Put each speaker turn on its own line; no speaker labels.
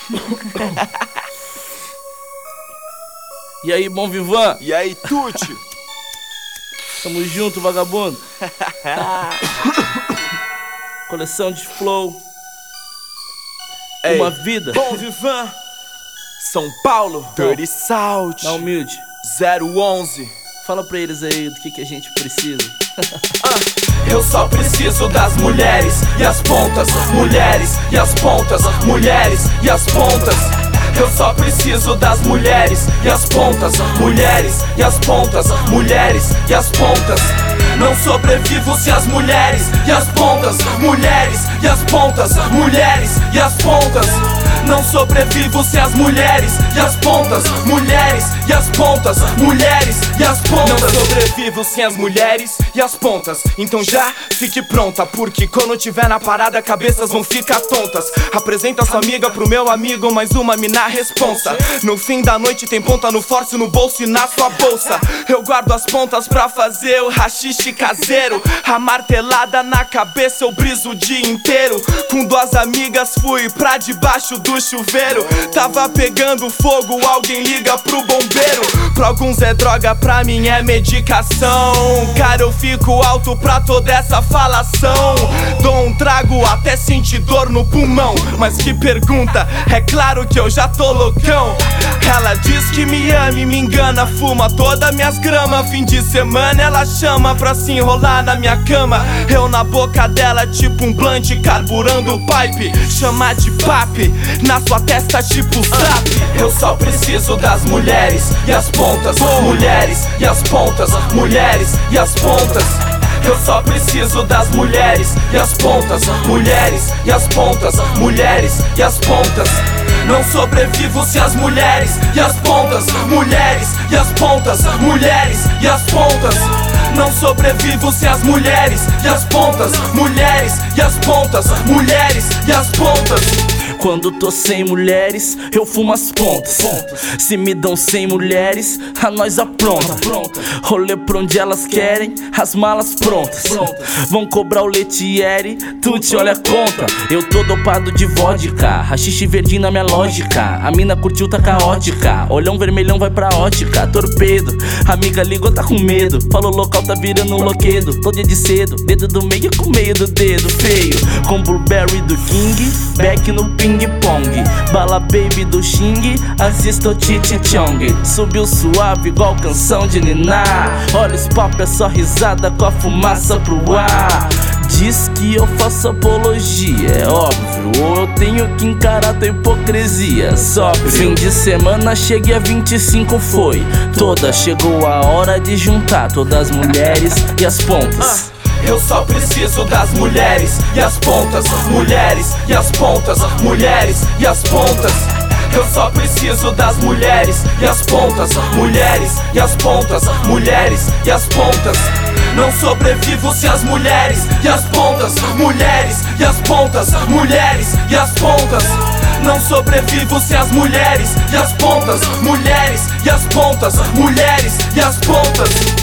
E aí, bom vivan?
E aí, Tuti?
Tamo junto, vagabundo. Coleção de flow.
Ei,
uma vida.
Bom vivan, São Paulo, Dirty South,
Na humilde.
011.
Fala pra eles aí do que a gente precisa.
Eu só preciso das mulheres e as pontas, mulheres e as pontas, mulheres e as pontas. Eu só preciso das mulheres e as pontas, mulheres e as pontas, mulheres e as pontas. Não sobrevivo se as mulheres e as pontas, mulheres e as pontas, mulheres e as pontas. Não sobrevivo se as mulheres e as pontas, mulheres e as pontas, mulheres e as pontas. Não sobrevivo sem as mulheres e as pontas. Então já fique pronta, porque quando tiver na parada cabeças vão ficar tontas. Apresenta sua amiga pro meu amigo, mais uma mina responsa. No fim da noite tem ponta no force, no bolso e na sua bolsa. Eu guardo as pontas pra fazer o rachixe caseiro. A martelada na cabeça eu briso o dia inteiro. Com duas amigas fui pra debaixo do chuveiro. Tava pegando fogo, alguém liga pro bombeiro. Pra alguns é droga, pra mim é medicação. Cara, eu fico alto pra toda essa falação. Dou um trago até sentir dor no pulmão. Mas que pergunta, é claro que eu já tô loucão. Ela diz que me ama e me engana, fuma todas minhas gramas. Fim de semana ela chama pra se enrolar na minha cama. Eu na boca dela tipo um blunt carburando o pipe. Chama de papi, na sua testa tipo zap. Eu só preciso das mulheres e as pontas, mulheres e as pontas, mulheres e as pontas. Eu só preciso das mulheres e as pontas, mulheres e as pontas, mulheres e as pontas. Não sobrevivo se as mulheres e as pontas, mulheres e as pontas, mulheres e as pontas. Não sobrevivo se as mulheres e as pontas, mulheres e as pontas, mulheres e as pontas.
Quando tô sem mulheres, eu fumo as pontas. Se me dão 100 mulheres, a nós apronta. Rolê pra onde elas querem, as malas prontas. Vão cobrar o letiere, tu te olha a conta. Eu tô dopado de vodka, rachixe verdinho na minha lógica. A mina curtiu, tá caótica, olhão vermelhão vai pra ótica. Torpedo, amiga ligou, tá com medo. Falou local, tá virando um loquedo. Todo dia de cedo, dedo do meio com meio do dedo feio. Com Blueberry do King, back no ping pong, bala baby do Xing, assisto Chichi Chong. Subiu suave igual canção de Niná. Olha esse papo, é só risada com a fumaça pro ar. Diz que eu faço apologia, é óbvio, ou eu tenho que encarar tua hipocrisia. Sóbrio, fim de semana cheguei a 25 foi. Toda chegou a hora de juntar todas as mulheres e as pontas.
Eu só preciso das mulheres e as pontas, mulheres e as pontas, mulheres e as pontas. Eu só preciso das mulheres e as pontas, mulheres e as pontas, mulheres e as pontas. Não sobrevivo se as mulheres e as pontas, mulheres e as pontas, mulheres e as pontas. Não sobrevivo se as mulheres e as pontas, mulheres e as pontas, mulheres e as pontas.